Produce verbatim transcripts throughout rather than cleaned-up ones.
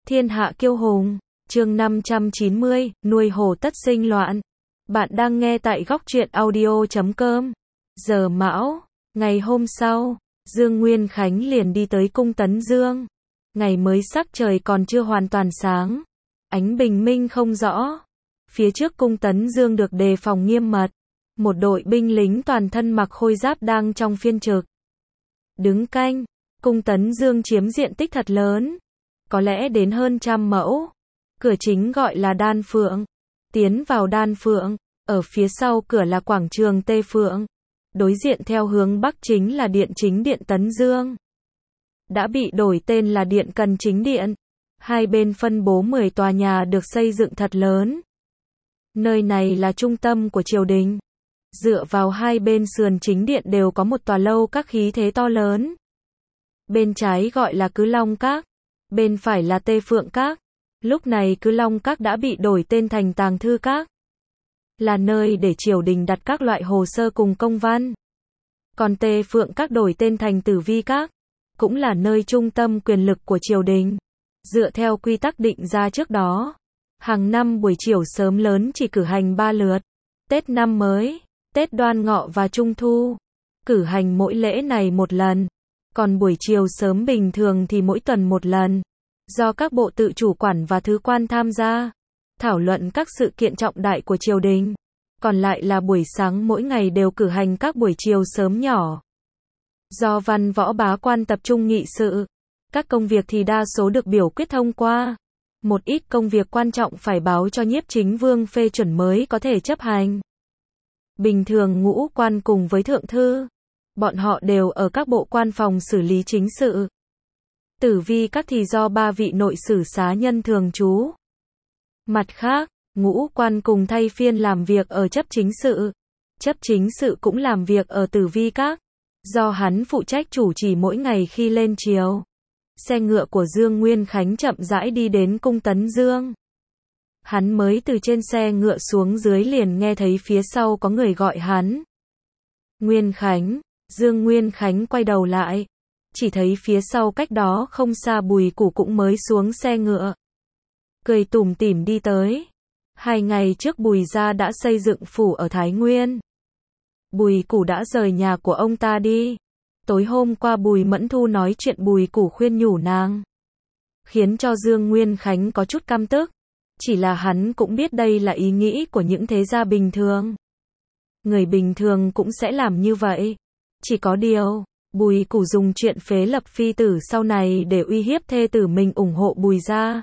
Thiên hạ kiêu hùng, chương năm trăm chín mươi, nuôi hổ tất sinh loạn. Bạn đang nghe tại góc truyện audio chấm com. Giờ mão, ngày hôm sau, Dương Nguyên Khánh liền đi tới cung Tấn Dương. Ngày mới sắc trời còn chưa hoàn toàn sáng, ánh bình minh không rõ. Phía trước cung Tấn Dương được đề phòng nghiêm mật, một đội binh lính toàn thân mặc khôi giáp đang trong phiên trực đứng canh. Cung Tấn Dương chiếm diện tích thật lớn, có lẽ đến hơn trăm mẫu. Cửa chính gọi là Đan Phượng. Tiến vào Đan Phượng, ở phía sau cửa là quảng trường Tê Phượng. Đối diện theo hướng bắc chính là điện chính điện Tấn Dương. Đã bị đổi tên là điện Cần Chính Điện. Hai bên phân bố mười tòa nhà được xây dựng thật lớn. Nơi này là trung tâm của triều đình. Dựa vào hai bên sườn chính điện đều có một tòa lâu các khí thế to lớn. Bên trái gọi là Cứ Long Các, bên phải là Tê Phượng Các. Lúc này Cứ Long Các đã bị đổi tên thành Tàng Thư Các, là nơi để triều đình đặt các loại hồ sơ cùng công văn. Còn Tê Phượng Các đổi tên thành Tử Vi Các, cũng là nơi trung tâm quyền lực của triều đình. Dựa theo quy tắc định ra trước đó, hàng năm buổi chiều sớm lớn chỉ cử hành ba lượt. Tết năm mới, Tết Đoan Ngọ và Trung Thu, cử hành mỗi lễ này một lần. Còn buổi chiều sớm bình thường thì mỗi tuần một lần, do các bộ tự chủ quản và thứ quan tham gia, thảo luận các sự kiện trọng đại của triều đình. Còn lại là buổi sáng mỗi ngày đều cử hành các buổi chiều sớm nhỏ, do văn võ bá quan tập trung nghị sự. Các công việc thì đa số được biểu quyết thông qua. Một ít công việc quan trọng phải báo cho nhiếp chính vương phê chuẩn mới có thể chấp hành. Bình thường ngũ quan cùng với thượng thư, bọn họ đều ở các bộ quan phòng xử lý chính sự. Tử vi các thì do ba vị nội sử xá nhân thường trú. Mặt khác, ngũ quan cùng thay phiên làm việc ở chấp chính sự. Chấp chính sự cũng làm việc ở tử vi các, do hắn phụ trách chủ trì mỗi ngày khi lên triều. Xe ngựa của Dương Nguyên Khánh chậm rãi đi đến cung Tấn Dương. Hắn mới từ trên xe ngựa xuống dưới liền nghe thấy phía sau có người gọi hắn. Nguyên Khánh. Dương Nguyên Khánh quay đầu lại, chỉ thấy phía sau cách đó không xa Bùi Củ cũng mới xuống xe ngựa, cười tủm tỉm đi tới. Hai ngày trước Bùi gia đã xây dựng phủ ở Thái Nguyên. Bùi Củ đã rời nhà của ông ta đi. Tối hôm qua Bùi Mẫn Thu nói chuyện Bùi Củ khuyên nhủ nàng, khiến cho Dương Nguyên Khánh có chút căm tức. Chỉ là hắn cũng biết đây là ý nghĩ của những thế gia bình thường. Người bình thường cũng sẽ làm như vậy. Chỉ có điều, Bùi Củ dùng chuyện phế lập phi tử sau này để uy hiếp thê tử mình ủng hộ Bùi gia,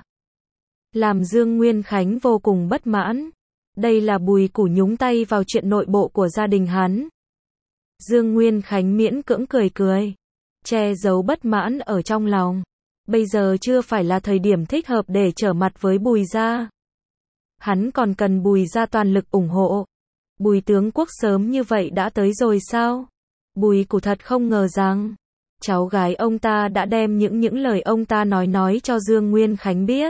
làm Dương Nguyên Khánh vô cùng bất mãn. Đây là Bùi Củ nhúng tay vào chuyện nội bộ của gia đình hắn. Dương Nguyên Khánh miễn cưỡng cười cười, che giấu bất mãn ở trong lòng. Bây giờ chưa phải là thời điểm thích hợp để trở mặt với Bùi gia. Hắn còn cần Bùi gia toàn lực ủng hộ. Bùi tướng quốc sớm như vậy đã tới rồi sao? Bùi Củ thật không ngờ rằng cháu gái ông ta đã đem những những lời ông ta nói nói cho Dương Nguyên Khánh biết.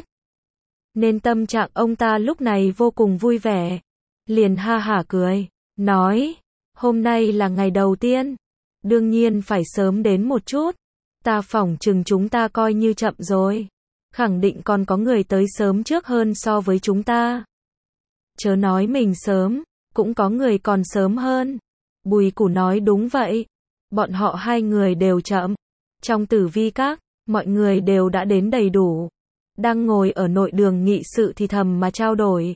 Nên tâm trạng ông ta lúc này vô cùng vui vẻ. Liền ha hả cười, nói, hôm nay là ngày đầu tiên, đương nhiên phải sớm đến một chút. Ta phỏng chừng chúng ta coi như chậm rồi. Khẳng định còn có người tới sớm trước hơn so với chúng ta. Chớ nói mình sớm, cũng có người còn sớm hơn. Bùi Củ nói đúng vậy. Bọn họ hai người đều chậm. Trong tử vi các, mọi người đều đã đến đầy đủ. Đang ngồi ở nội đường nghị sự thì thầm mà trao đổi.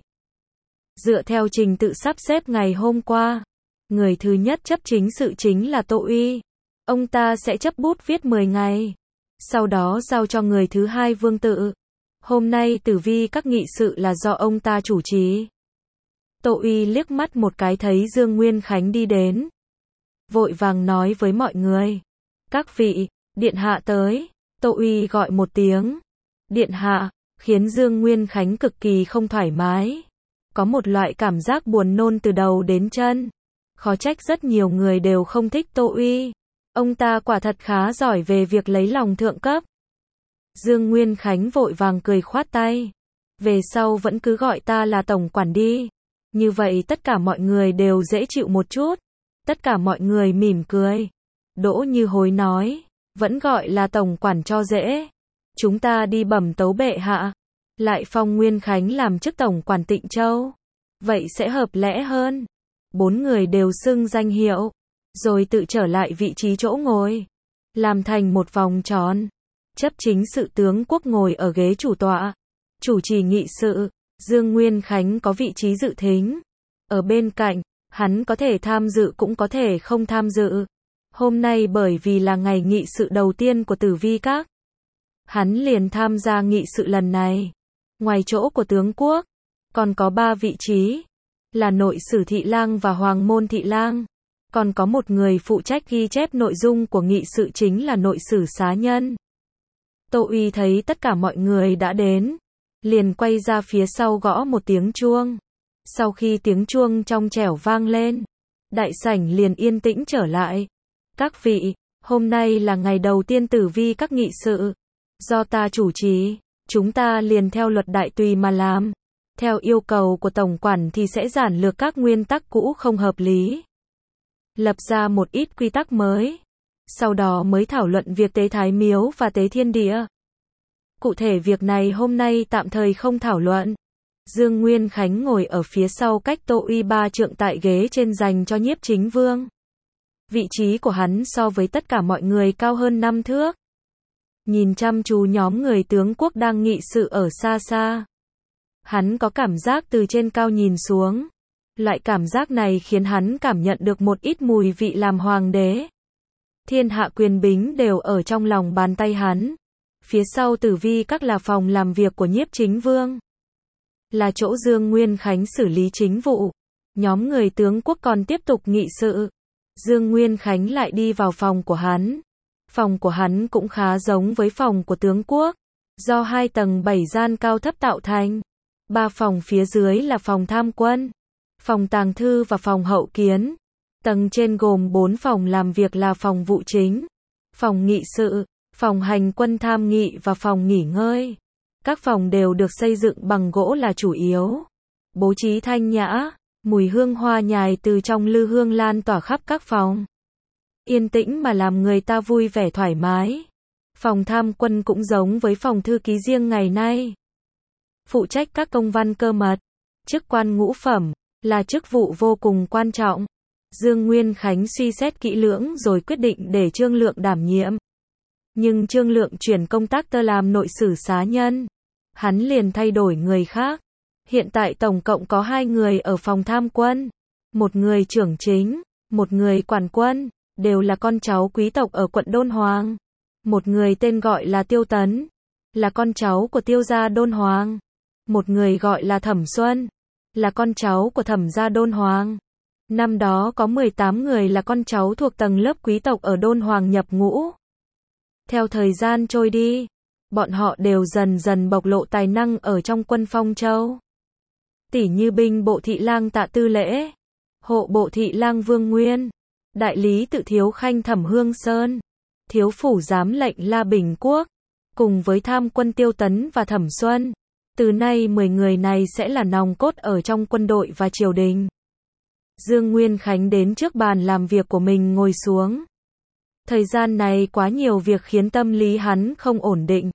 Dựa theo trình tự sắp xếp ngày hôm qua, người thứ nhất chấp chính sự chính là Tô Uy. Ông ta sẽ chấp bút viết mười ngày. Sau đó giao cho người thứ hai Vương Tự. Hôm nay tử vi các nghị sự là do ông ta chủ trì. Tô Uy liếc mắt một cái thấy Dương Nguyên Khánh đi đến, vội vàng nói với mọi người, các vị, điện hạ tới. Tô Uy gọi một tiếng, điện hạ, khiến Dương Nguyên Khánh cực kỳ không thoải mái. Có một loại cảm giác buồn nôn từ đầu đến chân. Khó trách rất nhiều người đều không thích Tô Uy. Ông ta quả thật khá giỏi về việc lấy lòng thượng cấp. Dương Nguyên Khánh vội vàng cười khoát tay. Về sau vẫn cứ gọi ta là tổng quản đi. Như vậy tất cả mọi người đều dễ chịu một chút. Tất cả mọi người mỉm cười. Đỗ Như Hối nói, vẫn gọi là tổng quản cho dễ. Chúng ta đi bẩm tấu bệ hạ, lại phong Nguyên Khánh làm chức tổng quản Tịnh Châu. Vậy sẽ hợp lẽ hơn. Bốn người đều xưng danh hiệu, rồi tự trở lại vị trí chỗ ngồi, làm thành một vòng tròn. Chấp chính sự tướng quốc ngồi ở ghế chủ tọa, chủ trì nghị sự. Dương Nguyên Khánh có vị trí dự thính. Ở bên cạnh, hắn có thể tham dự cũng có thể không tham dự. Hôm nay bởi vì là ngày nghị sự đầu tiên của Tử Vi Các, hắn liền tham gia nghị sự lần này. Ngoài chỗ của tướng quốc, còn có ba vị trí, là nội sử thị lang và hoàng môn thị lang. Còn có một người phụ trách ghi chép nội dung của nghị sự chính là nội sử xá nhân. Tô Uy thấy tất cả mọi người đã đến, liền quay ra phía sau gõ một tiếng chuông. Sau khi tiếng chuông trong trẻo vang lên, đại sảnh liền yên tĩnh trở lại. Các vị, hôm nay là ngày đầu tiên Tử Vi Các nghị sự, do ta chủ trì, chúng ta liền theo luật đại tùy mà làm. Theo yêu cầu của tổng quản thì sẽ giản lược các nguyên tắc cũ không hợp lý, lập ra một ít quy tắc mới, sau đó mới thảo luận việc tế Thái Miếu và tế thiên địa. Cụ thể việc này hôm nay tạm thời không thảo luận. Dương Nguyên Khánh ngồi ở phía sau cách Tô Uy ba trượng tại ghế trên dành cho Nhiếp Chính Vương. Vị trí của hắn so với tất cả mọi người cao hơn năm thước. Nhìn chăm chú nhóm người tướng quốc đang nghị sự ở xa xa, hắn có cảm giác từ trên cao nhìn xuống. Loại cảm giác này khiến hắn cảm nhận được một ít mùi vị làm hoàng đế. Thiên hạ quyền bính đều ở trong lòng bàn tay hắn. Phía sau Tử Vi Các là phòng làm việc của Nhiếp Chính Vương, là chỗ Dương Nguyên Khánh xử lý chính vụ. Nhóm người tướng quốc còn tiếp tục nghị sự. Dương Nguyên Khánh lại đi vào phòng của hắn. Phòng của hắn cũng khá giống với phòng của tướng quốc, do hai tầng bảy gian cao thấp tạo thành. Ba phòng phía dưới là phòng tham quân, phòng tàng thư và phòng hậu kiến. Tầng trên gồm bốn phòng làm việc là phòng vụ chính, phòng nghị sự, phòng hành quân tham nghị và phòng nghỉ ngơi. Các phòng đều được xây dựng bằng gỗ là chủ yếu. Bố trí thanh nhã, mùi hương hoa nhài từ trong lư hương lan tỏa khắp các phòng. Yên tĩnh mà làm người ta vui vẻ thoải mái. Phòng tham quân cũng giống với phòng thư ký riêng ngày nay, phụ trách các công văn cơ mật. Chức quan ngũ phẩm, là chức vụ vô cùng quan trọng. Dương Nguyên Khánh suy xét kỹ lưỡng rồi quyết định để Trương Lượng đảm nhiệm. Nhưng Trương Lượng chuyển công tác tơ làm nội sử xá nhân, hắn liền thay đổi người khác. Hiện tại tổng cộng có hai người ở phòng tham quân, một người trưởng chính, một người quản quân, đều là con cháu quý tộc ở quận Đôn Hoàng. Một người tên gọi là Tiêu Tấn, là con cháu của Tiêu gia Đôn Hoàng. Một người gọi là Thẩm Xuân, là con cháu của Thẩm gia Đôn Hoàng. Năm đó có mười tám người là con cháu thuộc tầng lớp quý tộc ở Đôn Hoàng nhập ngũ. Theo thời gian trôi đi, bọn họ đều dần dần bộc lộ tài năng ở trong quân Phong Châu. Tỷ như binh bộ thị lang Tạ Tư Lễ, hộ bộ thị lang Vương Nguyên, đại lý tự thiếu khanh Thẩm Hương Sơn, thiếu phủ giám lệnh La Bình Quốc, cùng với tham quân Tiêu Tấn và Thẩm Xuân. Từ nay mười người này sẽ là nòng cốt ở trong quân đội và triều đình. Dương Nguyên Khánh đến trước bàn làm việc của mình ngồi xuống. Thời gian này quá nhiều việc khiến tâm lý hắn không ổn định.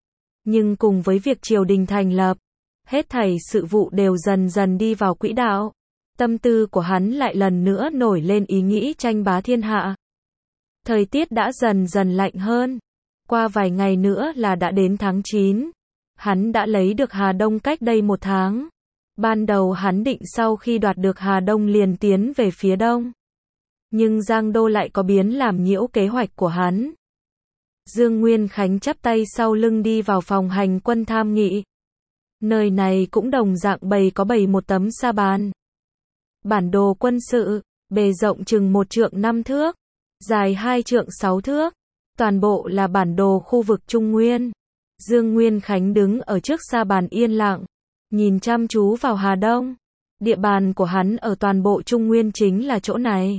Nhưng cùng với việc triều đình thành lập, hết thảy sự vụ đều dần dần đi vào quỹ đạo. Tâm tư của hắn lại lần nữa nổi lên ý nghĩ tranh bá thiên hạ. Thời tiết đã dần dần lạnh hơn. Qua vài ngày nữa là đã đến tháng chín. Hắn đã lấy được Hà Đông cách đây một tháng. Ban đầu hắn định sau khi đoạt được Hà Đông liền tiến về phía đông. Nhưng Giang Đô lại có biến làm nhiễu kế hoạch của hắn. Dương Nguyên Khánh chắp tay sau lưng đi vào phòng hành quân tham nghị. Nơi này cũng đồng dạng bày có bày một tấm sa bàn. Bản đồ quân sự, bề rộng chừng một trượng năm thước, dài hai trượng sáu thước. Toàn bộ là bản đồ khu vực Trung Nguyên. Dương Nguyên Khánh đứng ở trước sa bàn yên lặng, nhìn chăm chú vào Hà Đông. Địa bàn của hắn ở toàn bộ Trung Nguyên chính là chỗ này.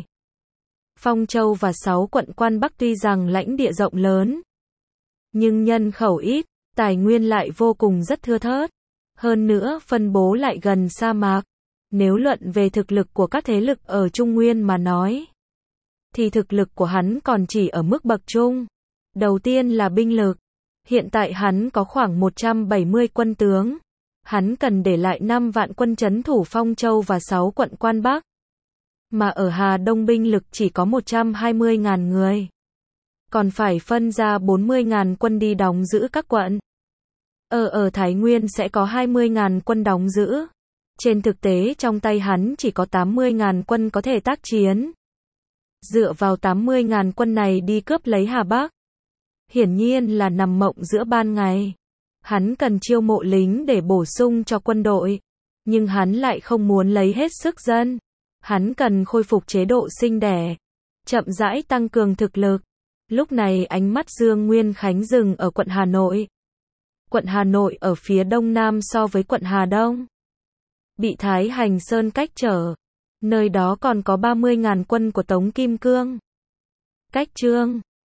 Phong Châu và sáu quận quan Bắc tuy rằng lãnh địa rộng lớn, nhưng nhân khẩu ít, tài nguyên lại vô cùng rất thưa thớt. Hơn nữa phân bố lại gần sa mạc. Nếu luận về thực lực của các thế lực ở Trung Nguyên mà nói, thì thực lực của hắn còn chỉ ở mức bậc trung. Đầu tiên là binh lực. Hiện tại hắn có khoảng một trăm bảy mươi quân tướng. Hắn cần để lại năm vạn quân trấn thủ Phong Châu và sáu quận Quan Bắc. Mà ở Hà Đông binh lực chỉ có một trăm hai mươi nghìn người. Còn phải phân ra bốn mươi nghìn quân đi đóng giữ các quận. Ở ở Thái Nguyên sẽ có hai mươi nghìn quân đóng giữ. Trên thực tế trong tay hắn chỉ có tám mươi nghìn quân có thể tác chiến. Dựa vào tám mươi nghìn quân này đi cướp lấy Hà Bắc, hiển nhiên là nằm mộng giữa ban ngày. Hắn cần chiêu mộ lính để bổ sung cho quân đội, nhưng hắn lại không muốn lấy hết sức dân. Hắn cần khôi phục chế độ sinh đẻ, chậm rãi tăng cường thực lực. Lúc này ánh mắt Dương Nguyên Khánh dừng ở quận Hà Nội. Quận Hà Nội ở phía đông nam so với quận Hà Đông, bị Thái Hành Sơn cách trở. Nơi đó còn có ba mươi nghìn quân của Tống Kim Cương. Cách Trương